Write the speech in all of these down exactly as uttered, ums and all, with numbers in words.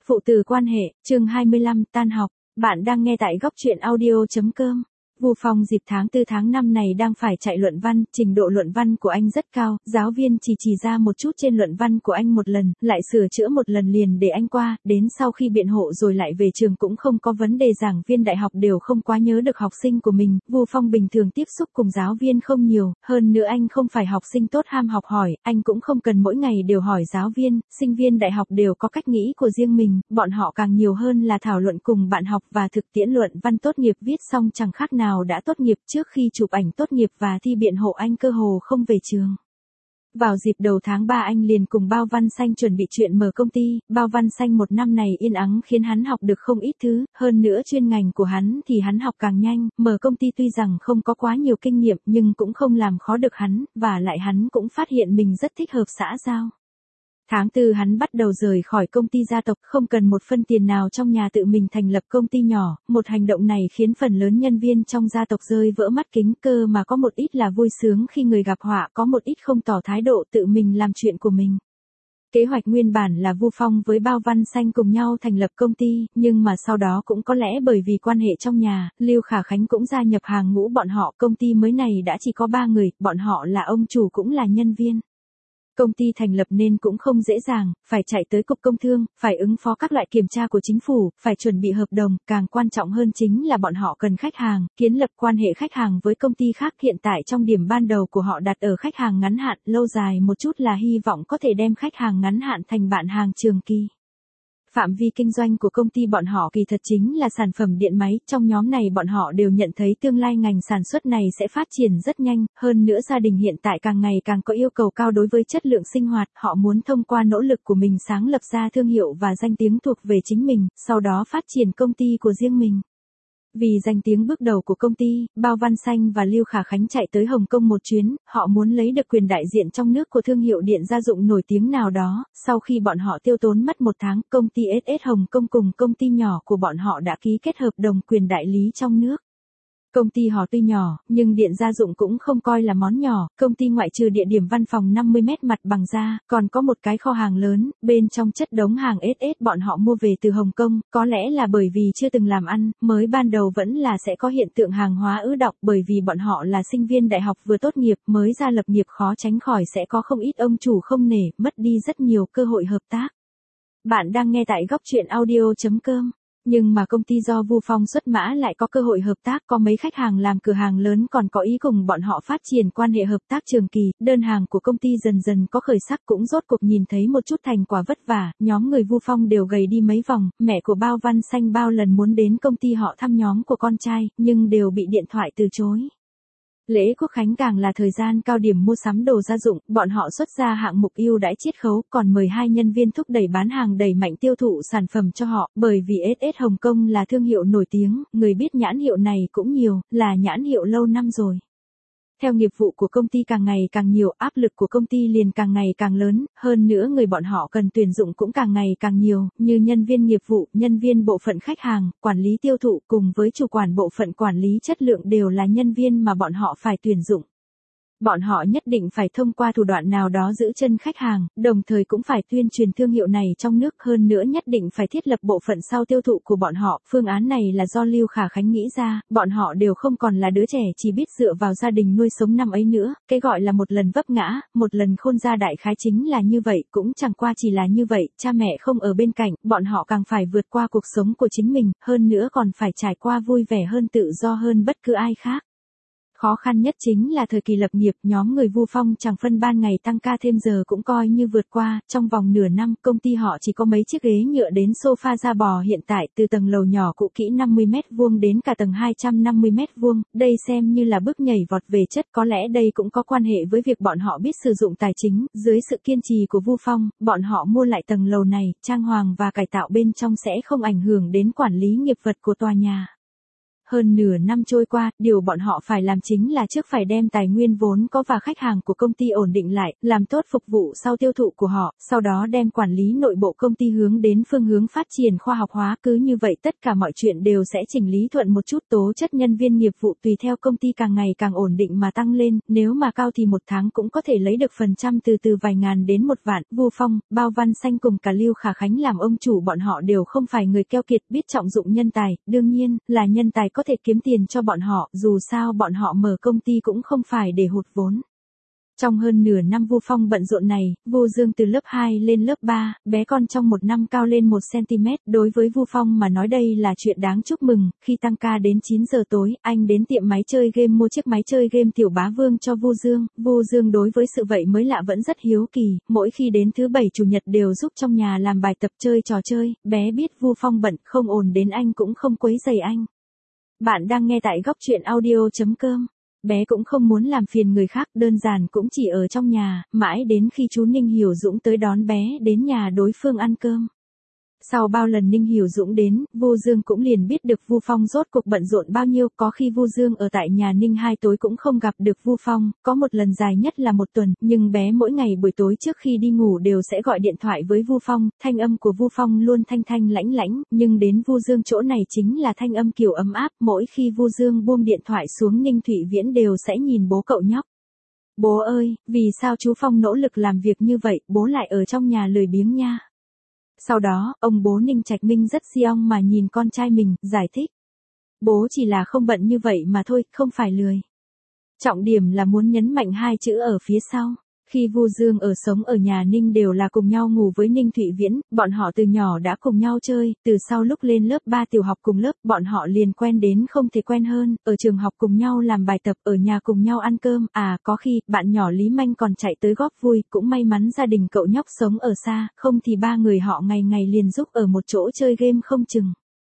Phụ tử quan hệ, chương hai mươi lăm, tan học. Bạn đang nghe tại góc truyện audio chấm com. Vu Phong dịp tháng tư tháng năm này đang phải chạy luận văn, trình độ luận văn của anh rất cao, giáo viên chỉ chỉ ra một chút trên luận văn của anh một lần, lại sửa chữa một lần liền để anh qua, đến sau khi biện hộ rồi lại về trường cũng không có vấn đề, giảng viên đại học đều không quá nhớ được học sinh của mình. Vu Phong bình thường tiếp xúc cùng giáo viên không nhiều, hơn nữa anh không phải học sinh tốt ham học hỏi, anh cũng không cần mỗi ngày đều hỏi giáo viên, sinh viên đại học đều có cách nghĩ của riêng mình, bọn họ càng nhiều hơn là thảo luận cùng bạn học và thực tiễn luận văn tốt nghiệp viết xong chẳng khác nào đã tốt nghiệp. Trước khi chụp ảnh tốt nghiệp và thi biện hộ anh cơ hồ không về trường. Vào dịp đầu tháng ba anh liền cùng Bao Văn Xanh chuẩn bị chuyện mở công ty. Bao Văn Xanh một năm này yên ắng khiến hắn học được không ít thứ, hơn nữa chuyên ngành của hắn thì hắn học càng nhanh, mở công ty tuy rằng không có quá nhiều kinh nghiệm nhưng cũng không làm khó được hắn, và lại hắn cũng phát hiện mình rất thích hợp xã giao. Tháng tư hắn bắt đầu rời khỏi công ty gia tộc, không cần một phân tiền nào trong nhà tự mình thành lập công ty nhỏ, một hành động này khiến phần lớn nhân viên trong gia tộc rơi vỡ mắt kính, cơ mà có một ít là vui sướng khi người gặp họa, có một ít không tỏ thái độ tự mình làm chuyện của mình. Kế hoạch nguyên bản là Vu Phong với Bao Văn Xanh cùng nhau thành lập công ty, nhưng mà sau đó cũng có lẽ bởi vì quan hệ trong nhà, Lưu Khả Khánh cũng gia nhập hàng ngũ bọn họ, công ty mới này đã chỉ có ba người, bọn họ là ông chủ cũng là nhân viên. Công ty thành lập nên cũng không dễ dàng, phải chạy tới cục công thương, phải ứng phó các loại kiểm tra của chính phủ, phải chuẩn bị hợp đồng, càng quan trọng hơn chính là bọn họ cần khách hàng, kiến lập quan hệ khách hàng với công ty khác. Hiện tại trong điểm ban đầu của họ đặt ở khách hàng ngắn hạn, lâu dài một chút là hy vọng có thể đem khách hàng ngắn hạn thành bạn hàng trường kỳ. Phạm vi kinh doanh của công ty bọn họ kỳ thật chính là sản phẩm điện máy, trong nhóm này bọn họ đều nhận thấy tương lai ngành sản xuất này sẽ phát triển rất nhanh, hơn nữa gia đình hiện tại càng ngày càng có yêu cầu cao đối với chất lượng sinh hoạt, họ muốn thông qua nỗ lực của mình sáng lập ra thương hiệu và danh tiếng thuộc về chính mình, sau đó phát triển công ty của riêng mình. Vì danh tiếng bước đầu của công ty, Bao Văn Xanh và Lưu Khả Khánh chạy tới Hồng Kông một chuyến, họ muốn lấy được quyền đại diện trong nước của thương hiệu điện gia dụng nổi tiếng nào đó. Sau khi bọn họ tiêu tốn mất một tháng, công ty ét ét Hồng Kông cùng công ty nhỏ của bọn họ đã ký kết hợp đồng quyền đại lý trong nước. Công ty họ tuy nhỏ, nhưng điện gia dụng cũng không coi là món nhỏ, công ty ngoại trừ địa điểm văn phòng năm mươi mét mặt bằng ra, còn có một cái kho hàng lớn, bên trong chất đống hàng ét ét bọn họ mua về từ Hồng Kông, có lẽ là bởi vì chưa từng làm ăn, mới ban đầu vẫn là sẽ có hiện tượng hàng hóa ứ đọng, bởi vì bọn họ là sinh viên đại học vừa tốt nghiệp, mới ra lập nghiệp khó tránh khỏi sẽ có không ít ông chủ không nể, mất đi rất nhiều cơ hội hợp tác. Bạn đang nghe tại góc truyện audio chấm com. Nhưng mà công ty do Vu Phong xuất mã lại có cơ hội hợp tác, có mấy khách hàng làm cửa hàng lớn còn có ý cùng bọn họ phát triển quan hệ hợp tác trường kỳ, đơn hàng của công ty dần dần có khởi sắc, cũng rốt cuộc nhìn thấy một chút thành quả vất vả, nhóm người Vu Phong đều gầy đi mấy vòng, mẹ của Bao Văn Xanh bao lần muốn đến công ty họ thăm nhóm của con trai, nhưng đều bị điện thoại từ chối. Lễ Quốc Khánh càng là thời gian cao điểm mua sắm đồ gia dụng, bọn họ xuất ra hạng mục ưu đãi chiết khấu, còn mời hai nhân viên thúc đẩy bán hàng đẩy mạnh tiêu thụ sản phẩm cho họ, bởi vì ét ét Hồng Kông là thương hiệu nổi tiếng, người biết nhãn hiệu này cũng nhiều, là nhãn hiệu lâu năm rồi. Theo nghiệp vụ của công ty càng ngày càng nhiều, áp lực của công ty liền càng ngày càng lớn, hơn nữa người bọn họ cần tuyển dụng cũng càng ngày càng nhiều, như nhân viên nghiệp vụ, nhân viên bộ phận khách hàng, quản lý tiêu thụ cùng với chủ quản bộ phận quản lý chất lượng đều là nhân viên mà bọn họ phải tuyển dụng. Bọn họ nhất định phải thông qua thủ đoạn nào đó giữ chân khách hàng, đồng thời cũng phải tuyên truyền thương hiệu này trong nước, hơn nữa nhất định phải thiết lập bộ phận sau tiêu thụ của bọn họ. Phương án này là do Lưu Khả Khánh nghĩ ra, bọn họ đều không còn là đứa trẻ chỉ biết dựa vào gia đình nuôi sống năm ấy nữa, cái gọi là một lần vấp ngã, một lần khôn ra đại khái chính là như vậy, cũng chẳng qua chỉ là như vậy, cha mẹ không ở bên cạnh, bọn họ càng phải vượt qua cuộc sống của chính mình, hơn nữa còn phải trải qua vui vẻ hơn, tự do hơn bất cứ ai khác. Khó khăn nhất chính là thời kỳ lập nghiệp, nhóm người Vu Phong chẳng phân ban ngày tăng ca thêm giờ cũng coi như vượt qua, trong vòng nửa năm, công ty họ chỉ có mấy chiếc ghế nhựa đến sofa da bò hiện tại, từ tầng lầu nhỏ cũ kỹ năm mươi mét vuông đến cả tầng hai trăm năm mươi mét vuông, đây xem như là bước nhảy vọt về chất, có lẽ đây cũng có quan hệ với việc bọn họ biết sử dụng tài chính, dưới sự kiên trì của Vu Phong, bọn họ mua lại tầng lầu này, trang hoàng và cải tạo bên trong sẽ không ảnh hưởng đến quản lý nghiệp vật của tòa nhà. Hơn nửa năm trôi qua, điều bọn họ phải làm chính là trước phải đem tài nguyên vốn có và khách hàng của công ty ổn định lại, làm tốt phục vụ sau tiêu thụ của họ, sau đó đem quản lý nội bộ công ty hướng đến phương hướng phát triển khoa học hóa. Cứ như vậy tất cả mọi chuyện đều sẽ chỉnh lý thuận một chút, tố chất nhân viên nghiệp vụ tùy theo công ty càng ngày càng ổn định mà tăng lên, nếu mà cao thì một tháng cũng có thể lấy được phần trăm từ từ vài ngàn đến một vạn. Vu Phong, Bao Văn Xanh cùng cả Lưu Khả Khánh làm ông chủ bọn họ đều không phải người keo kiệt, biết trọng dụng nhân tài, đương nhiên là nhân tài có thể kiếm tiền cho bọn họ, dù sao bọn họ mở công ty cũng không phải để hụt vốn. Trong hơn nửa năm Vu Phong bận rộn này, Vu Dương từ lớp hai lên lớp ba, bé con trong một năm cao lên một xăng-ti-mét, đối với Vu Phong mà nói đây là chuyện đáng chúc mừng. Khi tăng ca đến chín giờ tối, anh đến tiệm máy chơi game mua chiếc máy chơi game Tiểu Bá Vương cho Vu Dương. Vu Dương đối với sự vậy mới lạ vẫn rất hiếu kỳ, mỗi khi đến thứ bảy chủ nhật đều giúp trong nhà làm bài tập chơi trò chơi. Bé biết Vu Phong bận không ồn đến anh cũng không quấy rầy anh. Bạn đang nghe tại góc truyện audio chấm com. Bé cũng không muốn làm phiền người khác, đơn giản cũng chỉ ở trong nhà, mãi đến khi chú Ninh Hiểu Dũng tới đón bé đến nhà đối phương ăn cơm. Sau bao lần Ninh Hiểu Dũng đến, Vu Dương cũng liền biết được Vu Phong rốt cuộc bận rộn bao nhiêu, có khi Vu Dương ở tại nhà Ninh hai tối cũng không gặp được Vu Phong, có một lần dài nhất là một tuần, nhưng bé mỗi ngày buổi tối trước khi đi ngủ đều sẽ gọi điện thoại với Vu Phong, thanh âm của Vu Phong luôn thanh thanh lãnh lãnh, nhưng đến Vu Dương chỗ này chính là thanh âm kiểu ấm áp, mỗi khi Vu Dương buông điện thoại xuống Ninh Thụy Viễn đều sẽ nhìn bố cậu nhóc. Bố ơi, vì sao chú Phong nỗ lực làm việc như vậy, bố lại ở trong nhà lười biếng nha. Sau đó, ông bố Ninh Trạch Minh rất xiong mà nhìn con trai mình, giải thích. Bố chỉ là không bận như vậy mà thôi, không phải lười. Trọng điểm là muốn nhấn mạnh hai chữ ở phía sau. Khi Vu Dương ở sống ở nhà Ninh đều là cùng nhau ngủ với Ninh Thụy Viễn, bọn họ từ nhỏ đã cùng nhau chơi, từ sau lúc lên lớp ba tiểu học cùng lớp, bọn họ liền quen đến không thể quen hơn, ở trường học cùng nhau làm bài tập, ở nhà cùng nhau ăn cơm, à, có khi, bạn nhỏ Lý Manh còn chạy tới góp vui, cũng may mắn gia đình cậu nhóc sống ở xa, không thì ba người họ ngày ngày liền giúp ở một chỗ chơi game không chừng.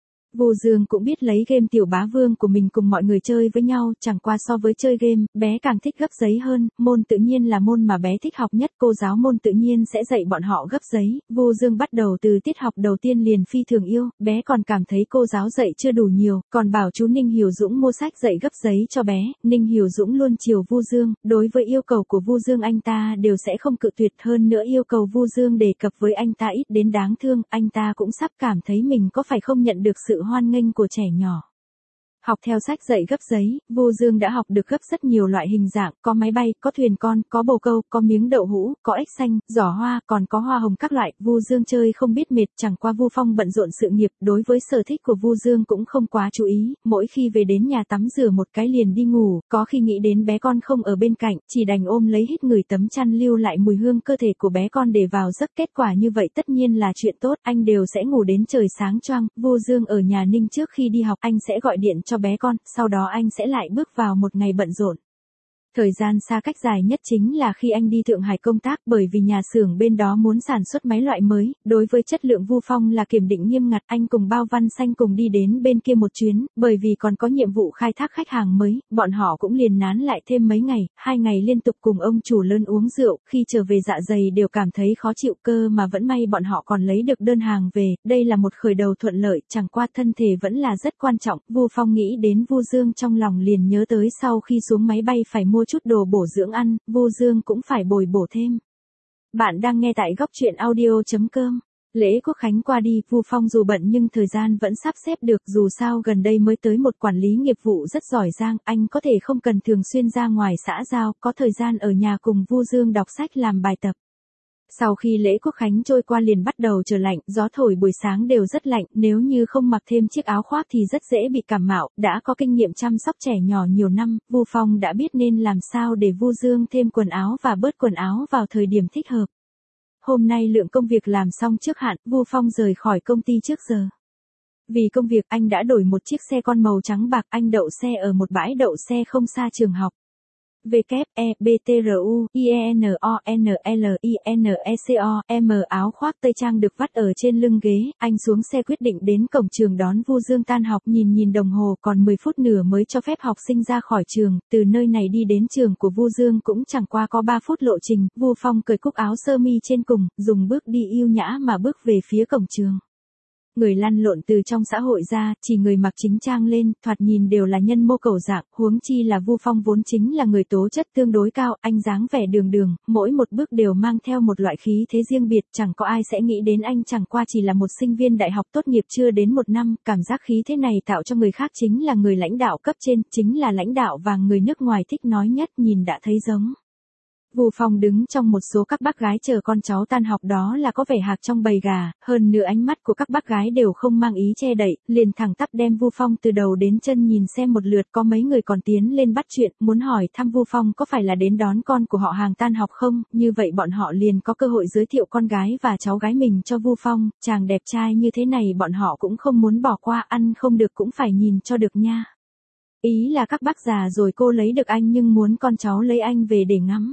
Vu Dương cũng biết lấy game Tiểu Bá Vương của mình cùng mọi người chơi với nhau, chẳng qua so với chơi game, bé càng thích gấp giấy hơn, môn tự nhiên là môn mà bé thích học nhất, cô giáo môn tự nhiên sẽ dạy bọn họ gấp giấy. Vu Dương bắt đầu từ tiết học đầu tiên liền phi thường yêu, bé còn cảm thấy cô giáo dạy chưa đủ nhiều, còn bảo chú Ninh Hiểu Dũng mua sách dạy gấp giấy cho bé. Ninh Hiểu Dũng luôn chiều Vu Dương, đối với yêu cầu của Vu Dương anh ta đều sẽ không cự tuyệt, hơn nữa yêu cầu Vu Dương đề cập với anh ta ít đến đáng thương, anh ta cũng sắp cảm thấy mình có phải không nhận được sự hoan nghênh của trẻ nhỏ. Học theo sách dạy gấp giấy, Vu Dương đã học được gấp rất nhiều loại hình dạng, có máy bay, có thuyền con, có bồ câu, có miếng đậu hũ, có ếch xanh, giỏ hoa, còn có hoa hồng các loại. Vu Dương chơi không biết mệt, chẳng qua Vu Phong bận rộn sự nghiệp, đối với sở thích của Vu Dương cũng không quá chú ý, mỗi khi về đến nhà tắm rửa một cái liền đi ngủ, có khi nghĩ đến bé con không ở bên cạnh, chỉ đành ôm lấy hít người tấm chăn lưu lại mùi hương cơ thể của bé con để vào giấc. Kết quả như vậy tất nhiên là chuyện tốt, anh đều sẽ ngủ đến trời sáng choang. Vu Dương ở nhà Ninh trước khi đi học, anh sẽ gọi điện cho bé con, sau đó anh sẽ lại bước vào một ngày bận rộn. Thời gian xa cách dài nhất chính là khi anh đi Thượng Hải công tác, bởi vì nhà xưởng bên đó muốn sản xuất máy loại mới, đối với chất lượng Vu Phong là kiểm định nghiêm ngặt, anh cùng Bao Văn Xanh cùng đi đến bên kia một chuyến, bởi vì còn có nhiệm vụ khai thác khách hàng mới, bọn họ cũng liền nán lại thêm mấy ngày, hai ngày liên tục cùng ông chủ lớn uống rượu, khi trở về dạ dày đều cảm thấy khó chịu, cơ mà vẫn may bọn họ còn lấy được đơn hàng về, đây là một khởi đầu thuận lợi, chẳng qua thân thể vẫn là rất quan trọng. Vu Phong nghĩ đến Vu Dương trong lòng liền nhớ tới sau khi xuống máy bay phải mua chút đồ bổ dưỡng ăn, Vu Dương cũng phải bồi bổ thêm. Bạn đang nghe tại góc truyện audio chấm com. Lễ Quốc Khánh qua đi, Vu Phong dù bận nhưng thời gian vẫn sắp xếp được, dù sao gần đây mới tới một quản lý nghiệp vụ rất giỏi giang, anh có thể không cần thường xuyên ra ngoài xã giao, có thời gian ở nhà cùng Vu Dương đọc sách làm bài tập. Sau khi lễ Quốc Khánh trôi qua liền bắt đầu trời lạnh, gió thổi buổi sáng đều rất lạnh, nếu như không mặc thêm chiếc áo khoác thì rất dễ bị cảm mạo, đã có kinh nghiệm chăm sóc trẻ nhỏ nhiều năm, Vu Phong đã biết nên làm sao để Vu Dương thêm quần áo và bớt quần áo vào thời điểm thích hợp. Hôm nay lượng công việc làm xong trước hạn, Vu Phong rời khỏi công ty trước giờ. Vì công việc anh đã đổi một chiếc xe con màu trắng bạc, anh đậu xe ở một bãi đậu xe không xa trường học. W E B T R U I E N O N L I N E C O M áo khoác tây trang được vắt ở trên lưng ghế, anh xuống xe quyết định đến cổng trường đón Vu Dương tan học, nhìn nhìn đồng hồ còn mười phút nữa mới cho phép học sinh ra khỏi trường, từ nơi này đi đến trường của Vu Dương cũng chẳng qua có ba phút lộ trình, Vu Phong cởi cúc áo sơ mi trên cùng, dùng bước đi yêu nhã mà bước về phía cổng trường. Người lăn lộn từ trong xã hội ra, chỉ người mặc chính trang lên, thoạt nhìn đều là nhân mô cầu dạng, huống chi là Vu Phong vốn chính là người tố chất tương đối cao, anh dáng vẻ đường đường, mỗi một bước đều mang theo một loại khí thế riêng biệt, chẳng có ai sẽ nghĩ đến anh chẳng qua chỉ là một sinh viên đại học tốt nghiệp chưa đến một năm, cảm giác khí thế này tạo cho người khác chính là người lãnh đạo cấp trên, chính là lãnh đạo và người nước ngoài thích nói nhất, nhìn đã thấy giống. Vu Phong đứng trong một số các bác gái chờ con cháu tan học, đó là có vẻ hạc trong bầy gà, hơn nữa ánh mắt của các bác gái đều không mang ý che đậy, liền thẳng tắp đem Vu Phong từ đầu đến chân nhìn xem một lượt, có mấy người còn tiến lên bắt chuyện, muốn hỏi thăm Vu Phong có phải là đến đón con của họ hàng tan học không, như vậy bọn họ liền có cơ hội giới thiệu con gái và cháu gái mình cho Vu Phong, chàng đẹp trai như thế này bọn họ cũng không muốn bỏ qua, ăn không được cũng phải nhìn cho được nha. Ý là các bác già rồi cô lấy được anh nhưng muốn con cháu lấy anh về để ngắm.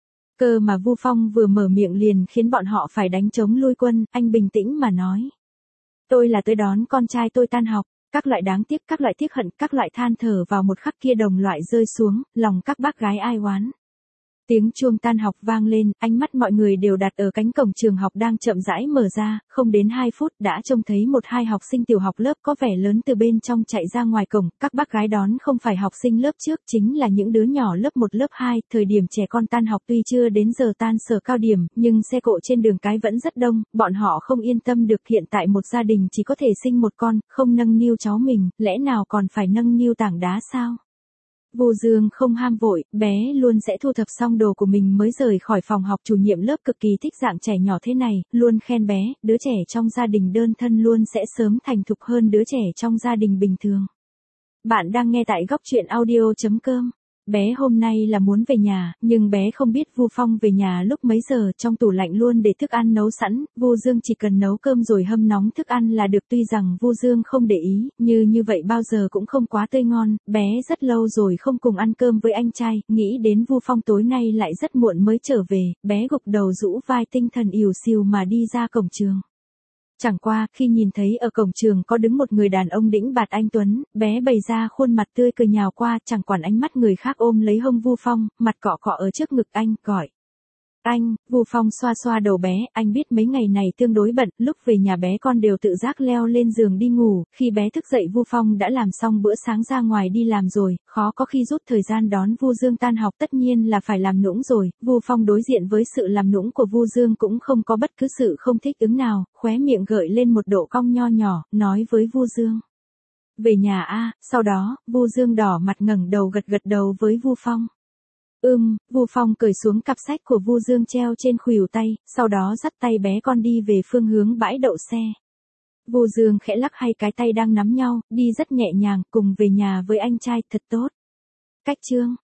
Cơ mà Vu Phong vừa mở miệng liền khiến bọn họ phải đánh trống lui quân, anh bình tĩnh mà nói. Tôi là tới đón con trai tôi tan học, các loại đáng tiếc, các loại tiếc hận, các loại than thở vào một khắc kia đồng loại rơi xuống, lòng các bác gái ai oán. Tiếng chuông tan học vang lên, ánh mắt mọi người đều đặt ở cánh cổng trường học đang chậm rãi mở ra, không đến hai phút đã trông thấy một hai học sinh tiểu học lớp có vẻ lớn từ bên trong chạy ra ngoài cổng, các bác gái đón không phải học sinh lớp trước, chính là những đứa nhỏ lớp một lớp hai, thời điểm trẻ con tan học tuy chưa đến giờ tan sở cao điểm, nhưng xe cộ trên đường cái vẫn rất đông, bọn họ không yên tâm được hiện tại một gia đình chỉ có thể sinh một con, không nâng niu cháu mình, lẽ nào còn phải nâng niu tảng đá sao? Vu Dương không ham vội, bé luôn sẽ thu thập xong đồ của mình mới rời khỏi phòng học, chủ nhiệm lớp cực kỳ thích dạng trẻ nhỏ thế này, luôn khen bé, đứa trẻ trong gia đình đơn thân luôn sẽ sớm thành thục hơn đứa trẻ trong gia đình bình thường. Bạn đang nghe tại góc truyện audio chấm com. Bé hôm nay là muốn về nhà, nhưng bé không biết Vu Phong về nhà lúc mấy giờ, trong tủ lạnh luôn để thức ăn nấu sẵn, Vu Dương chỉ cần nấu cơm rồi hâm nóng thức ăn là được, tuy rằng Vu Dương không để ý, như như vậy bao giờ cũng không quá tươi ngon, bé rất lâu rồi không cùng ăn cơm với anh trai, nghĩ đến Vu Phong tối nay lại rất muộn mới trở về, bé gục đầu rũ vai tinh thần ỉu xìu mà đi ra cổng trường. Chẳng qua, khi nhìn thấy ở cổng trường có đứng một người đàn ông đĩnh bạt anh tuấn, bé bày ra khuôn mặt tươi cười nhào qua, chẳng quản ánh mắt người khác ôm lấy hông Vu Phong, mặt cọ cọ ở trước ngực anh, gọi. Anh, Vu Phong xoa xoa đầu bé, anh biết mấy ngày này tương đối bận, lúc về nhà bé con đều tự giác leo lên giường đi ngủ, khi bé thức dậy Vu Phong đã làm xong bữa sáng ra ngoài đi làm rồi, khó có khi rút thời gian đón Vu Dương tan học, tất nhiên là phải làm nũng rồi, Vu Phong đối diện với sự làm nũng của Vu Dương cũng không có bất cứ sự không thích ứng nào, khóe miệng gợi lên một độ cong nho nhỏ, nói với Vu Dương. Về nhà a, sau đó, Vu Dương đỏ mặt ngẩng đầu gật gật đầu với Vu Phong. Ừm, Vu Phong cởi xuống cặp sách của Vu Dương treo trên khuỷu tay, sau đó dắt tay bé con đi về phương hướng bãi đậu xe. Vu Dương khẽ lắc hai cái tay đang nắm nhau, đi rất nhẹ nhàng, cùng về nhà với anh trai, thật tốt. Cách chương